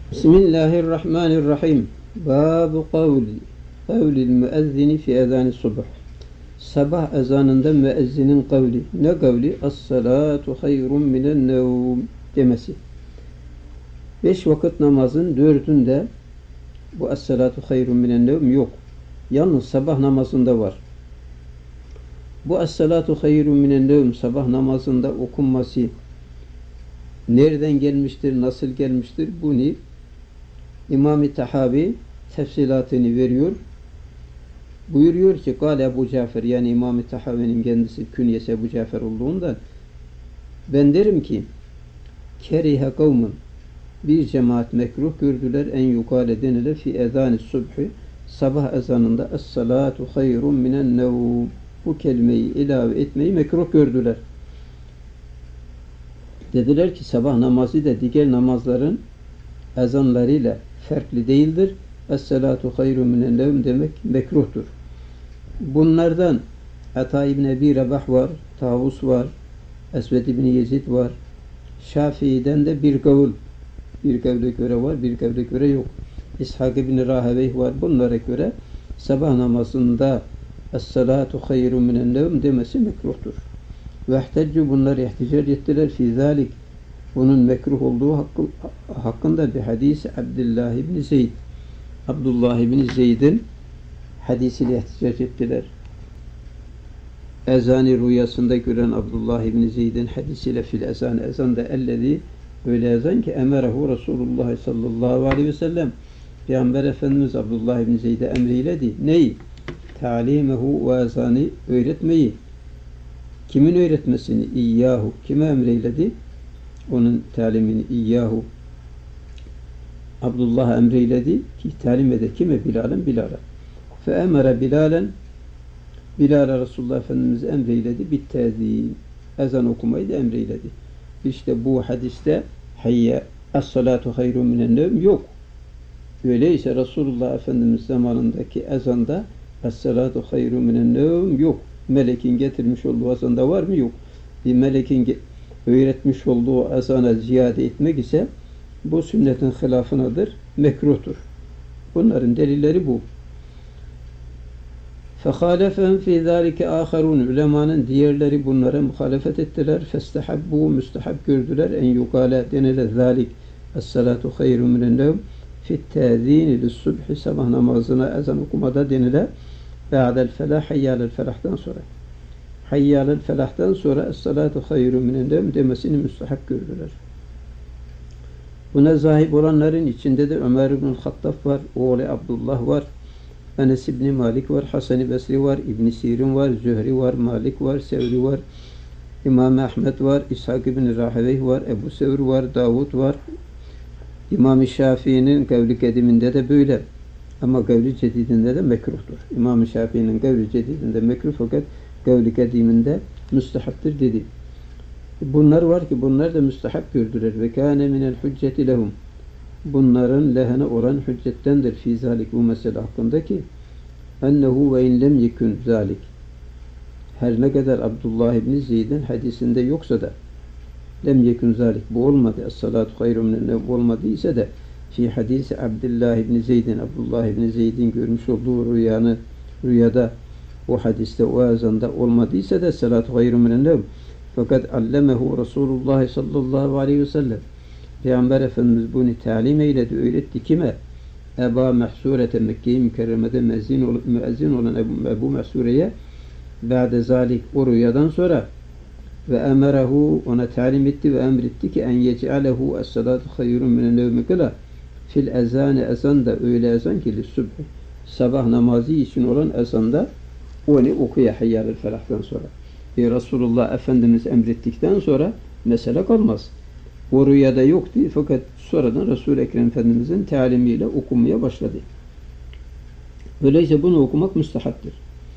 Bismillahirrahmanirrahim. Babu kavlil müezzini fi ezani subh. Sabah ezanında müezzinin kavli. Ne kavli? As-salatu hayrun minen nevm demesi. 5 vakit namazın 4'ünde bu as-salatu hayrun minen nevm yok. Yalnız sabah namazında var. Bu as-salatu hayrun minen nevm sabah namazında okunması nereden gelmiştir, nasıl gelmiştir? Bunu İmam-ı Tahavi tefsilatını veriyor. Buyuruyor ki Kâle Ebu Cafer, yani İmam-ı Tahavi'nin kendisi künyesi Ebu Cafer olduğundan ben derim ki kerihe kavmun, bir cemaat mekruh gördüler en yukale denilir fi ezan-ı subhi, sabah ezanında es-salatu hayrun minen nevm, bu kelimeyi ilave etmeyi mekruh gördüler. Dediler ki sabah namazı da diğer namazların ezanlarıyla farklı değildir. Es-salatu hayrun minen nevm demek mekruhtur. Bunlardan Ata İbni Ebi Rabah var, Tavus var, Esved İbni Yezid var. Şafii'den de bir kavul. Bir kavle göre var, bir kavle göre yok. İshak İbni Raheveyh var. Bunlara göre sabah namazında Es-salatu hayrun minen nevm demesi mekruhtur. Ve ihteccu, bunlar ihticac ettiler fi zalik, bunun mekruh olduğu hakkında bir hadisi Abdullah İbni Zeyd. Abdullah İbni Zeyd'in hadisiyle ihticac ettiler. Ezan-ı rüyasında gören Abdullah İbni Zeyd'in hadisiyle fil ezan, ezanda ellezi, öyle ezan ki emerehu Resulullah sallallahu aleyhi ve sellem, Peygamber Efendimiz Abdullah İbni Zeyd'e emreyledi. Neyi? Ta'limehu ve ezanı öğretmeyi. Kimin öğretmesini? İyyahu. Kime emreyledi? Onun talimini İyyahu. Abdullah emreyledi ki talim ede kime? Bilal'a. Fe emere Bilal'a Resulullah Efendimiz emreyledi. Bittezin. Ezan okumayı da emreyledi. İşte bu hadiste hayye es-salatu hayrun minen nevm yok. Öyleyse Resulullah Efendimiz zamanındaki ezanda es-salatu hayrun minen nevm yok. Melekin getirmiş olduğu ezanda var mı? Yok. Bir melekin öğretmiş olduğu ezana ziyade etmek ise bu sünnetin hilafınadır, mekruhtur. Bunların delilleri bu. فَخَالَفَهُمْ فِي ذَٰلِكَ آخَرُونَ, ulemanın diğerleri bunlara muhalefet ettiler. فَاسْتَحَبُّوا, müstehab gördüler. En yukale denilir zalik es-salatu hayrun minen nevm fi't-tâzîni lis-subhi, sabah namazına ezan okumada denilir. Ba'del felah, hayyâlel felah'tan sonra. Hayyâlel felah'tan sonra es-salatu hayrun minen nevm demesini müstehab gördüler. Buna zahip olanların içinde de Ömer ibn Hattab var, oğlu Abdullah var, Enes İbni Malik var, Hasan-ı Besri var, İbn Sirin var, Zühri var, Malik var, Sevri var, İmam Ahmed var, İshak İbni Raheveyh var, Ebu Sevr var, Davud var. İmam-ı Şafii'nin kavli kediminde de böyle. Ama kavli cedidinde de mekruhtur. İmam-ı Şafii'nin kavli cedidinde mekruh, fakat kavli kediminde müstehaptır dedi. Bunlar var ki bunlar da müstehap gördüler. Ve kâne minel hücceti lehum. Bunların lehine oran hüccettendir fî zâlik, bu mesele hakkındaki. Ennehu ve in lem yekun zâlik. Her ne kadar Abdullah İbni Zeyd'in hadisinde yoksa da lem yekun zâlik, bu olmadı. Es-salâtu hayrun minen nevm olmadıysa da fi hadisi Abdullah İbni Zeyd'in, Abdullah İbni Zeyd'in görmüş olduğu rüyada o hadiste, o ezanda olmadıysa da salatu hayrun minen nevm. Fakat allemehu Resulullah sallallahu aleyhi ve sellem, Peygamber Efendimiz bunu talim eyledi, öğretti. Kime? Ebu Mahsure'te, Mekke-i Mükerreme'de müezzin olan Ebu Mahsure'ye, ba'de zalik, o rüyadan sonra, ve emerehu, ona talim etti ve emretti ki en yec'alehu es-salatu hayrun minen nevmi kıla fil ezane, ezanda, öyle ezan ki lissubhi, sabah namazı için olan ezanda onu okuya hayyâlel felah'tan sonra. Resulullah Efendimiz emrettikten sonra mesele kalmaz. O rüyada yoktu, fakat sonradan Resul-i Ekrem Efendimizin talimiyle okunmaya başladı. Öyleyse bunu okumak müstehaptır.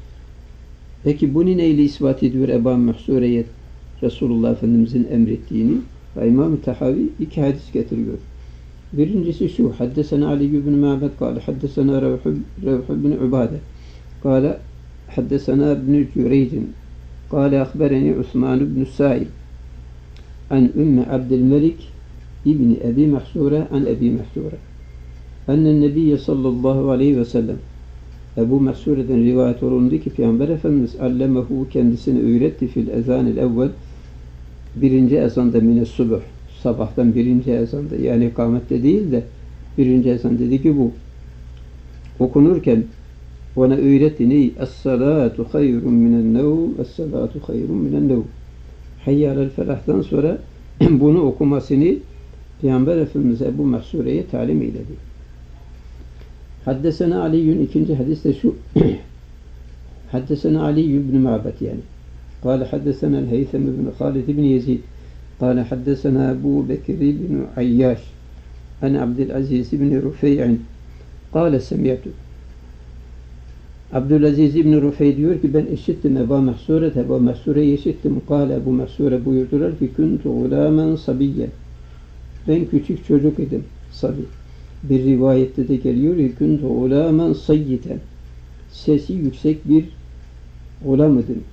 Peki bunu neyle ispat ediyor Ebu Mahsure'ye Resulullah Efendimizin emrettiğini? İmam-ı Tahavi 2 hadis getiriyor. Birincisi şu: Haddesena Ali ibn Ma'bad kâle haddesena Revh ibn Ubade kâle haddesena ibn Cüreycin kâle akhbereni Osman ibn Sa'id an Ümmü Abdülmelik İbni Ebi Mahsure an Ebi Mahsure ennen Nebiye sallallahu aleyhi ve sellem Ebu Mahsure'den rivayet olundu ki Peygamber Efendimiz allemehu kendisine öğretti fil ezanil evvel birinci ezanda mine subuh sabahtan birinci ezanda yani ikamette değil de birinci ezan dedi ki bu okunurken ona öğretti neyi? Es-salatu hayrun minen nevm Es-salatu hayrun minen nevm Hayya alel felah'tan sonra bunu okumasını Peygamber Efendimiz Ebu Mahsure'ye talim eyledi. Haddesena Ali'yün ikinci hadis de şu Haddesena Ali ibn Ma'bet yani قال حدثنا الهيثم بن خالد بن يزيد قال حدثنا أبو بكر بن عياش عن عبد العزيز بن رفيع قال سمعت Abdülaziz İbn Rufey diyor ki ben işittim Ebu Mahsure'yi işittim. Kâle Ebu Mahsure buyurdular ki kuntu gulâmen sabiyye. Ben küçük çocuk idim. Sabi. Bir rivayette de geliyor ki kuntu gulâmen sayyiten. Sesi yüksek bir gulam idim.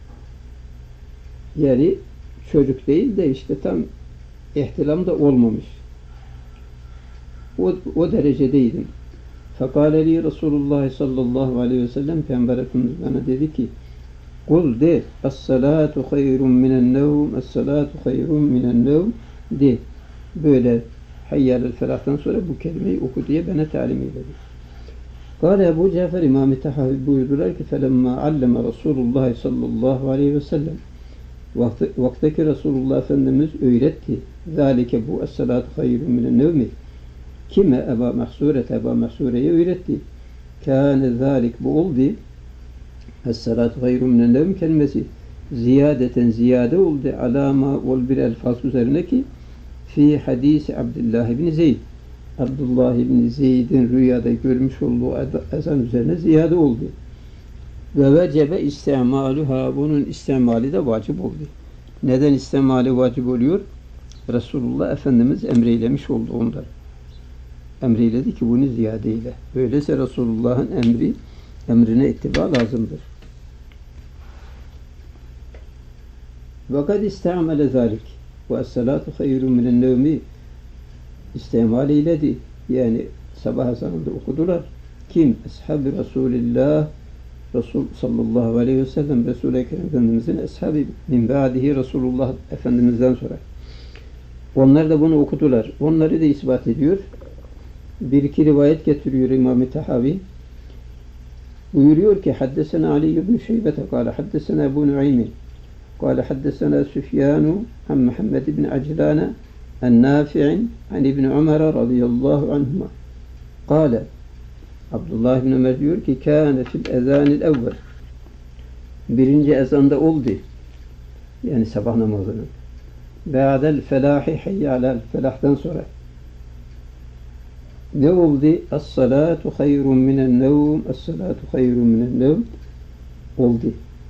Yani çocuk değil de işte tam ihtilam da olmamış. O derecedeydim. Fekâle li Resulullah sallallahu aleyhi ve sellem Peygamber Efendimiz bana dedi ki kul de es-salatu hayrun minen nevm es-salatu hayrun minen nevm de böyle hayyâlel felah'tan sonra bu kelimeyi oku diye bana talim eyledi. Kâle Ebu Cafer İmam-ı Tahavi buyurdular ki felemmâ alleme Resulullah sallallahu aleyhi ve sellem vaktaki Resulullah Efendimiz öğretti. Zalike bu es-salatu hayrun minen nevmi kime Ebu Mahsure'ye öğretti. Kâne zâlik bu oldu. Es-salatu hayrun minen nevm kelimesi ziyadeten ziyade oldu. Alama ol bir elfaz üzerine ki fi hadisi Abdullah ibn Zeyd. Abdullah ibn Zeyd'in rüyada görmüş olduğu ezan üzerine ziyade oldu. Ve vecebe istimaluha bunun istimali de vacip oldu. Neden istimali vacip oluyor? Resulullah Efendimiz emreylemiş oldu onları. Emreyledi ki bunu ziyade eyle. Öyleyse Resulullah'ın emrine ittiba lazımdır. Ve kad istamele zalik ve es-salatu hayrun minen nevmi istimal eyledi. Yani sabah ezanında okudular. Kim? Ashab-ı Resulillah Resul sallallahu aleyhi ve sellem Resul-i Ekrem Efendimizin eshabı min ba'dihi Resulullah Efendimiz'den sonra. Onlar da bunu okudular. Onları da ispat ediyor. Bir iki rivayet getiriyor İmam-ı Tahavi. Buyuruyor ki haddesena Ali ibn Şeybete kâle haddesena Ebu Nu'aymin kâle haddesena Süfyanu an Muhammed ibn Aclâne en Nafi'in an İbn Ömer radıyallahu anhuma kâle Abdullah ibn Ömer diyor ki kâne fil ezânil evvel birinci ezanda oldu yani sabah namazının ba'del felâhi hayyâlel felah'tan sonra ne oldu? Es-salatu hayrun minen nevm Es-salatu hayrun minen nevm oldu.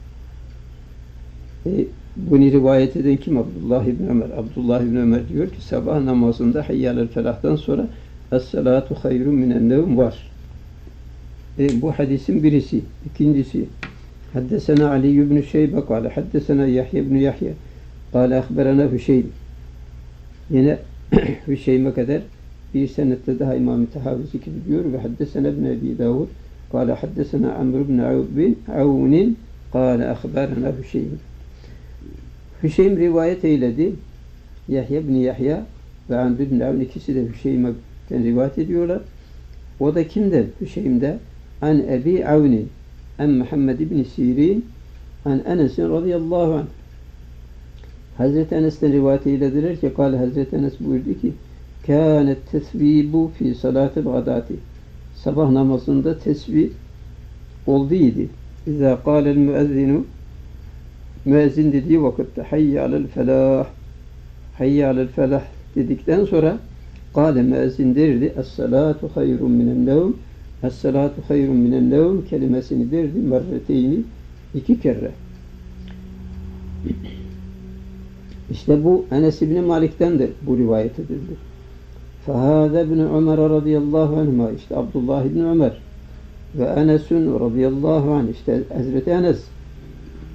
Bunu rivayet eden kim? Abdullah ibn Ömer. Abdullah ibn Ömer diyor ki sabah namazında hayyâlel felah'tan sonra Es-salatu hayrun minen nevm var. Bu hadisin birisi. İkincisi haddesena Ali ibn Şeybe kâle haddesena Yahya ibn Yahya kâle ahberena Hüseyin. Yine Hüseyin'e kadar bir senette daha İmam-ı Tahavi zikrediyor ve haddesena ibn Ebi Davud kâle haddesena Amr ibn Avnin kâle ahberena Hüseyin. Hüseyin rivayet eyledi. Yahya ibn Yahya ve Amr ibn Avn ikisi de Hüseyin'den rivayet ediyorlar. O da kimden? Hüseyin'de an Ebi Avnin an Muhammed ibn Sirin an Enes'in radıyallahu anh. Hazreti Enes'ten rivayet eylediler ki kâle Hazreti Enes buyurdu ki kânet tesvibu fi salatil gadati sabah namazında tesbih olduydu. İzâ kâlel müezzinu müezzin dediği vakitte hayye alel felah hayye alel felah dedikten sonra kâle müezzin derdi es-salatu hayrun minen nevm es-salatu hayrun minen nevm kelimesini derdi merreteyni iki kere. İşte bu Enes İbni Malik'ten de bu rivayet edildi. فَهَذَا ابْنُ عُمَرَ radıyallahu anhuma işte Abdullah İbni Ömer ve Enes'ün radıyallahu anh işte Hazreti Enes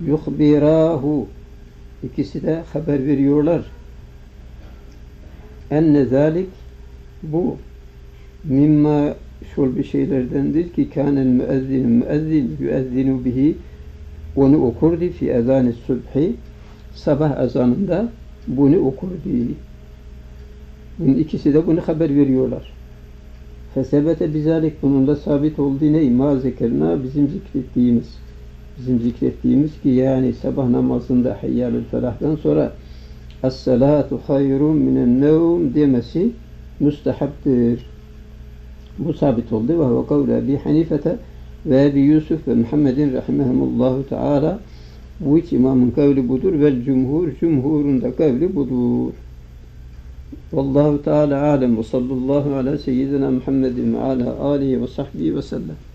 yuhbirahu ikisi de haber veriyorlar. enne zalik, bu mimma şol bir şeylerdendir ki kânel müezzin yüezzinu bihi, onu okurdu fi ezânis subhi, sabah ezanında bunu okurdu. Bunun ikisi de bunu haber veriyorlar. Fesebete bizalik, bununla sabit oldu ne? Ma zekerna, bizim zikrettiğimiz ki yani sabah namazında hayyalül felah'tan sonra es-salatu hayrun minen nevm demesi müstehaptır. Bu sabit oldu. Ve huve kavle Ebi Hanifete ve Ebi Yusuf ve Muhammedin rahimehumullahu teala. Bu üç imamın kavli budur. Vel cumhurun da kavli budur. Vallahu teala alem ve sallallahu ala seyyidina Muhammedin ve ala alihi ve sahbihi ve sellem.